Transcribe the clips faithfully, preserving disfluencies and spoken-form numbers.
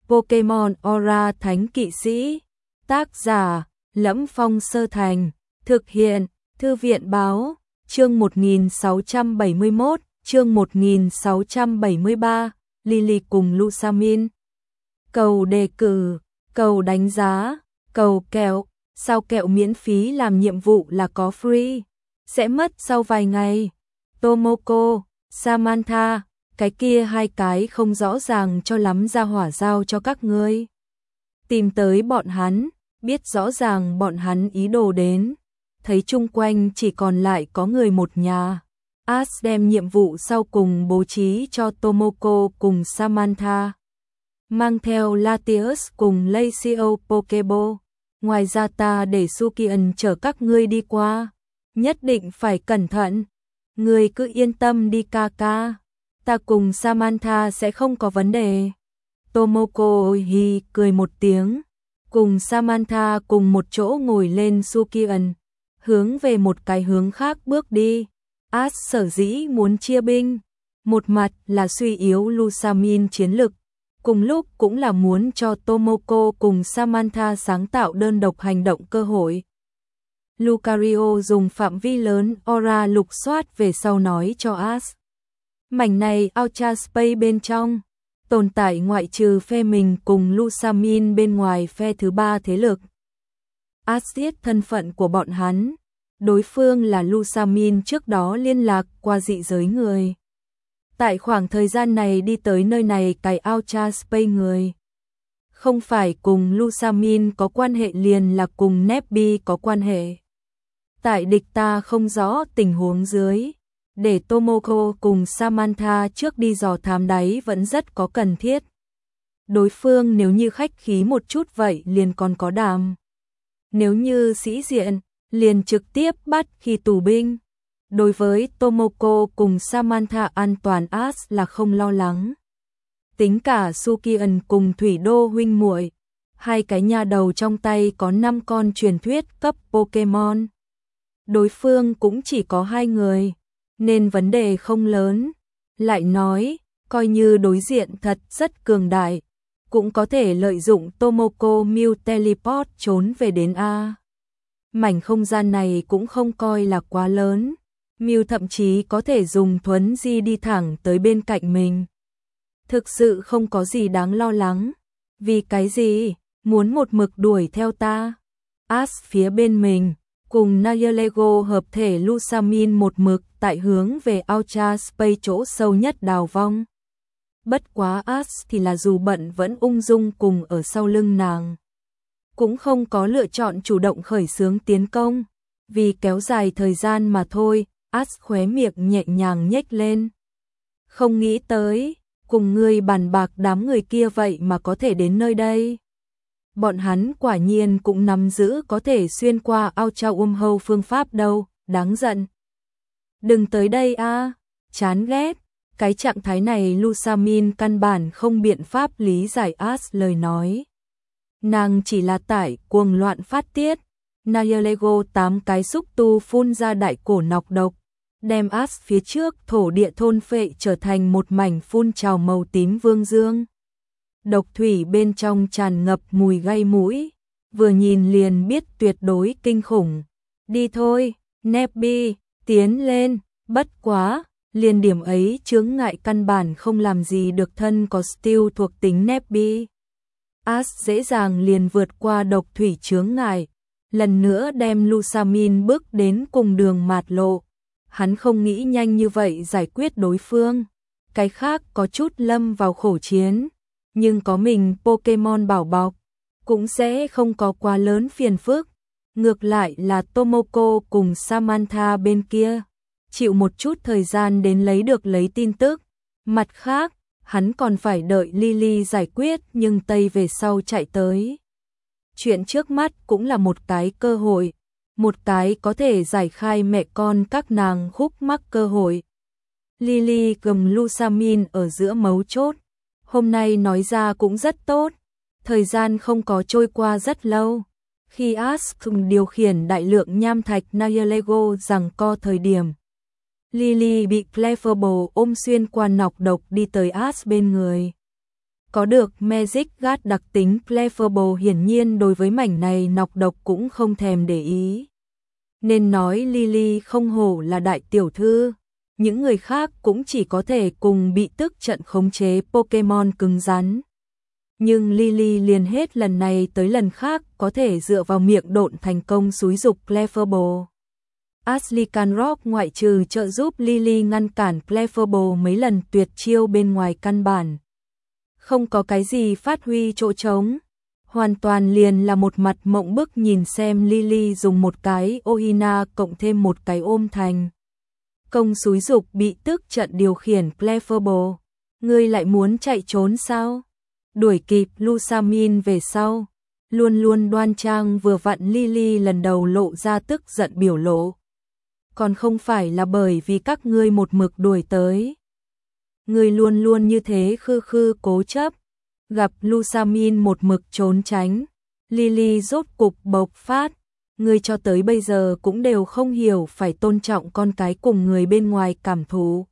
Pokemon Aura Thánh Kỵ Sĩ. Tác giả: Lẫm Phong Sơ Thành. Thực hiện: Thư viện báo. Chương một nghìn sáu trăm bảy mươi mốt, chương một nghìn sáu trăm bảy mươi ba, Lily cùng Lusamin. Cầu đề cử, cầu đánh giá, cầu kẹo, sao kẹo miễn phí làm nhiệm vụ là có free, sẽ mất sau vài ngày. Tomoko, Samantha, cái kia hai cái không rõ ràng cho lắm ra hỏa giao cho các ngươi. Tìm tới bọn hắn, biết rõ ràng bọn hắn ý đồ đến. Thấy chung quanh chỉ còn lại có người một nhà. Ash đem nhiệm vụ sau cùng bố trí cho Tomoko cùng Samantha. Mang theo Latios cùng Lacio Pokebo. Ngoài ra ta để Sukian chở các ngươi đi qua. Nhất định phải cẩn thận. Ngươi cứ yên tâm đi ca ca. Ta cùng Samantha sẽ không có vấn đề. Tomoko hi cười một tiếng. Cùng Samantha cùng một chỗ ngồi lên Sukian. Hướng về một cái hướng khác bước đi. Ash sở dĩ muốn chia binh, một mặt là suy yếu Lusamin chiến lực, cùng lúc cũng là muốn cho Tomoko cùng Samantha sáng tạo đơn độc hành động cơ hội. Lucario dùng phạm vi lớn aura lục soát về sau nói cho Ash. Mảnh này Ultra Space bên trong, tồn tại ngoại trừ phe mình cùng Lusamin bên ngoài phe thứ ba thế lực. Ash biết thân phận của bọn hắn. Đối phương là Lusamin trước đó liên lạc qua dị giới người. Tại khoảng thời gian này đi tới nơi này cái Ultra Space người. Không phải cùng Lusamin có quan hệ liền là cùng Nebby có quan hệ. Tại địch ta không rõ tình huống dưới. Để Tomoko cùng Samantha trước đi dò thám đáy vẫn rất có cần thiết. Đối phương nếu như khách khí một chút vậy liền còn có đàm. Nếu như sĩ diện, liền trực tiếp bắt khi tù binh. Đối với Tomoko cùng Samantha an toàn Ash là không lo lắng. Tính cả Sukian cùng Thủy Đô huynh muội, hai cái nhà đầu trong tay có năm con truyền thuyết cấp Pokemon. Đối phương cũng chỉ có hai người, nên vấn đề không lớn. Lại nói, coi như đối diện thật rất cường đại, cũng có thể lợi dụng Tomoko Mew Teleport trốn về đến A. Mảnh không gian này cũng không coi là quá lớn. Mew thậm chí có thể dùng thuấn di đi thẳng tới bên cạnh mình. Thực sự không có gì đáng lo lắng. Vì cái gì? Muốn một mực đuổi theo ta? Ash phía bên mình, cùng Nayalego hợp thể Lusamin một mực tại hướng về Ultra Space chỗ sâu nhất đào vong. Bất quá Ash thì là dù bận vẫn ung dung cùng ở sau lưng nàng. Cũng không có lựa chọn chủ động khởi xướng tiến công, vì kéo dài thời gian mà thôi. Ash khóe miệng nhẹ nhàng nhếch lên. Không nghĩ tới, cùng ngươi bàn bạc đám người kia vậy mà có thể đến nơi đây. Bọn hắn quả nhiên cũng nắm giữ có thể xuyên qua Ultra Wormhole phương pháp đâu, đáng giận. Đừng tới đây a, à, chán ghét. Cái trạng thái này Lusamin căn bản không biện pháp lý giải Ash lời nói. Nàng chỉ là tải cuồng loạn phát tiết. Nayalego tám cái xúc tu phun ra đại cổ nọc độc, đem Ash phía trước thổ địa thôn phệ trở thành một mảnh phun trào màu tím vương dương. Độc thủy bên trong tràn ngập mùi gây mũi, vừa nhìn liền biết tuyệt đối kinh khủng. Đi thôi, Nebby, tiến lên, bất quá, liền điểm ấy chướng ngại căn bản không làm gì được thân có Steel thuộc tính Nebby. Ash dễ dàng liền vượt qua độc thủy chướng ngại, lần nữa đem Lusamin bước đến cùng đường mạt lộ. Hắn không nghĩ nhanh như vậy giải quyết đối phương. Cái khác có chút lâm vào khổ chiến, nhưng có mình Pokemon bảo bọc, cũng sẽ không có quá lớn phiền phức. Ngược lại là Tomoko cùng Samantha bên kia, chịu một chút thời gian đến lấy được lấy tin tức. Mặt khác, hắn còn phải đợi Lily giải quyết nhưng Tây về sau chạy tới. Chuyện trước mắt cũng là một cái cơ hội, một cái có thể giải khai mẹ con các nàng khúc mắc cơ hội. Lily cầm Lusamin ở giữa mấu chốt, hôm nay nói ra cũng rất tốt. Thời gian không có trôi qua rất lâu. Khi Ash cùng điều khiển đại lượng nham thạch Nayalego giằng co thời điểm, Lily bị Clefable ôm xuyên qua nọc độc đi tới Ash bên người. Có được Magic Gas đặc tính Cleverble hiển nhiên đối với mảnh này nọc độc cũng không thèm để ý. Nên nói Lily không hổ là đại tiểu thư, những người khác cũng chỉ có thể cùng bị tức trận khống chế Pokemon cứng rắn. Nhưng Lily liền hết lần này tới lần khác có thể dựa vào miệng độn thành công xúi dục Cleverble. Ashley Canrock ngoại trừ trợ giúp Lily ngăn cản Cleverble mấy lần tuyệt chiêu bên ngoài căn bản. Không có cái gì phát huy chỗ trống. Hoàn toàn liền là một mặt mộng bức nhìn xem Lily dùng một cái Ohina cộng thêm một cái ôm thành công xúi dục bị tức trận điều khiển Cleverble. Ngươi lại muốn chạy trốn sao? Đuổi kịp Lusamin về sau. Luôn luôn đoan trang vừa vặn Lily lần đầu lộ ra tức giận biểu lộ. Còn không phải là bởi vì các ngươi một mực đuổi tới. Ngươi luôn luôn như thế khư khư cố chấp. Gặp Lusamin một mực trốn tránh. Lily rốt cục bộc phát. Ngươi cho tới bây giờ cũng đều không hiểu phải tôn trọng con cái cùng người bên ngoài cảm thụ.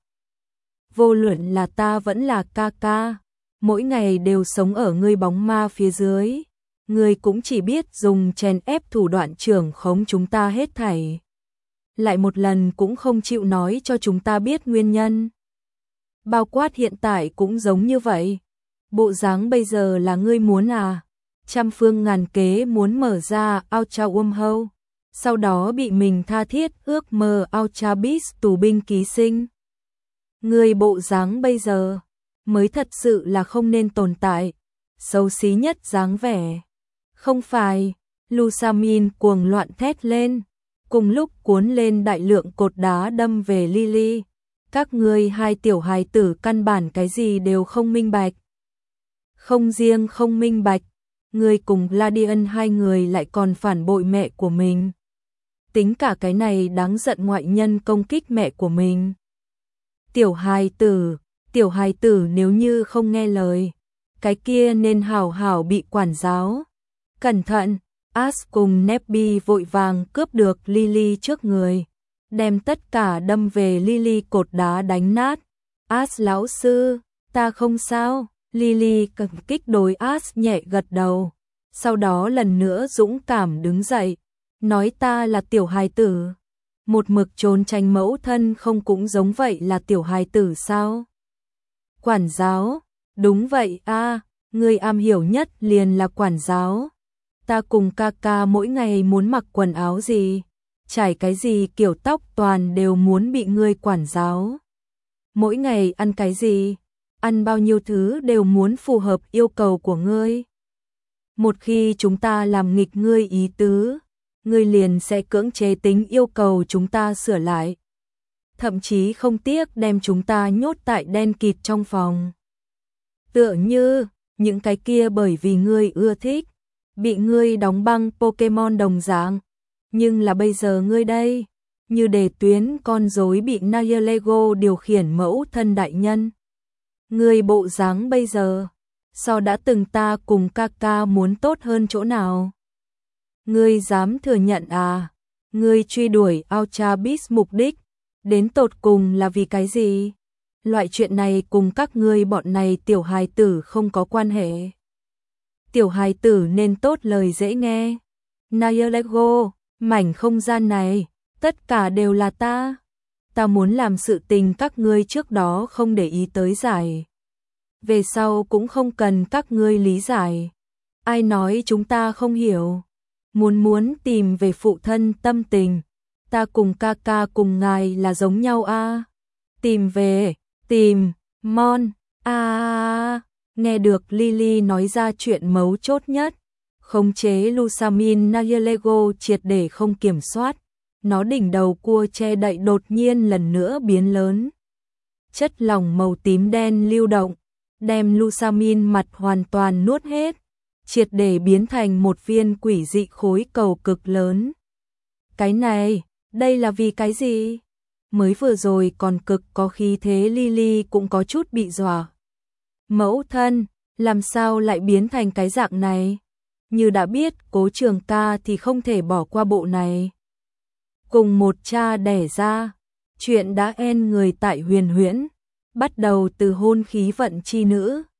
Vô luận là ta vẫn là ca ca. Mỗi ngày đều sống ở ngươi bóng ma phía dưới. Ngươi cũng chỉ biết dùng chèn ép thủ đoạn trưởng khống chúng ta hết thảy. Lại một lần cũng không chịu nói cho chúng ta biết nguyên nhân. Bao quát hiện tại cũng giống như vậy. Bộ dáng bây giờ là ngươi muốn à? Trăm phương ngàn kế muốn mở ra Ultra Wormhole, sau đó bị mình tha thiết ước mơ Ultra Beast tù binh ký sinh. Ngươi bộ dáng bây giờ mới thật sự là không nên tồn tại, xấu xí nhất dáng vẻ. Không phải, Lusamin cuồng loạn thét lên, cùng lúc cuốn lên đại lượng cột đá đâm về Lily. Các ngươi hai tiểu hài tử căn bản cái gì đều không minh bạch. Không riêng không minh bạch, ngươi cùng Gladian hai người lại còn phản bội mẹ của mình. Tính cả cái này đáng giận ngoại nhân công kích mẹ của mình. Tiểu hài tử, tiểu hài tử nếu như không nghe lời, cái kia nên hảo hảo bị quản giáo. Cẩn thận, Ash cùng Nebby vội vàng cướp được Lily trước người, đem tất cả đâm về Lily cột đá đánh nát. Ash lão sư, ta không sao. Lily cầm kích đối Ash nhẹ gật đầu, sau đó lần nữa dũng cảm đứng dậy, nói ta là tiểu hài tử. Một mực trốn tránh mẫu thân không cũng giống vậy là tiểu hài tử sao? Quản giáo, đúng vậy a, à, người am hiểu nhất liền là quản giáo. Ta cùng ca ca mỗi ngày muốn mặc quần áo gì, trải cái gì kiểu tóc toàn đều muốn bị ngươi quản giáo. Mỗi ngày ăn cái gì, ăn bao nhiêu thứ đều muốn phù hợp yêu cầu của ngươi. Một khi chúng ta làm nghịch ngươi ý tứ, ngươi liền sẽ cưỡng chế tính yêu cầu chúng ta sửa lại. Thậm chí không tiếc đem chúng ta nhốt tại đen kịt trong phòng. Tựa như, những cái kia bởi vì ngươi ưa thích, bị ngươi đóng băng Pokemon đồng dạng. Nhưng là bây giờ ngươi đây, như đề tuyến con rối bị Nayalego điều khiển mẫu thân đại nhân. Ngươi bộ dáng bây giờ, so đã từng ta cùng ca ca muốn tốt hơn chỗ nào? Ngươi dám thừa nhận à? Ngươi truy đuổi Ultra Beast mục đích, đến tột cùng là vì cái gì? Loại chuyện này cùng các ngươi bọn này tiểu hài tử không có quan hệ. Tiểu hài tử nên tốt lời dễ nghe. Nayalego, mảnh không gian này, tất cả đều là ta. Ta muốn làm sự tình các ngươi trước đó không để ý tới giải. Về sau cũng không cần các ngươi lý giải. Ai nói chúng ta không hiểu? Muốn muốn tìm về phụ thân tâm tình. Ta cùng ca ca cùng ngài là giống nhau a. À? Tìm về, tìm, mon, a à. Nghe được Lily nói ra chuyện mấu chốt nhất. Khống chế Lusamin Nayalego triệt để không kiểm soát. Nó đỉnh đầu cua che đậy đột nhiên lần nữa biến lớn. Chất lỏng màu tím đen lưu động, đem Lusamin mặt hoàn toàn nuốt hết, triệt để biến thành một viên quỷ dị khối cầu cực lớn. Cái này, đây là vì cái gì? Mới vừa rồi còn cực có khí thế Lily cũng có chút bị dọa. Mẫu thân, làm sao lại biến thành cái dạng này? Như đã biết Cố Trường ca thì không thể bỏ qua bộ này. Cùng một cha đẻ ra, chuyện đã en người tại Huyền Huyễn, bắt đầu từ hôn khí vận chi nữ,